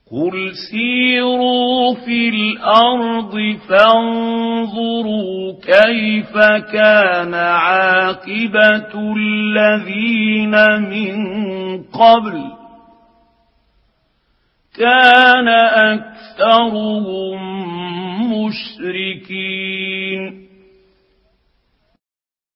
قل سيروا في الأرض فانظروا كيف كان عاقبة الذين من قبل كان أكثرهم مشركين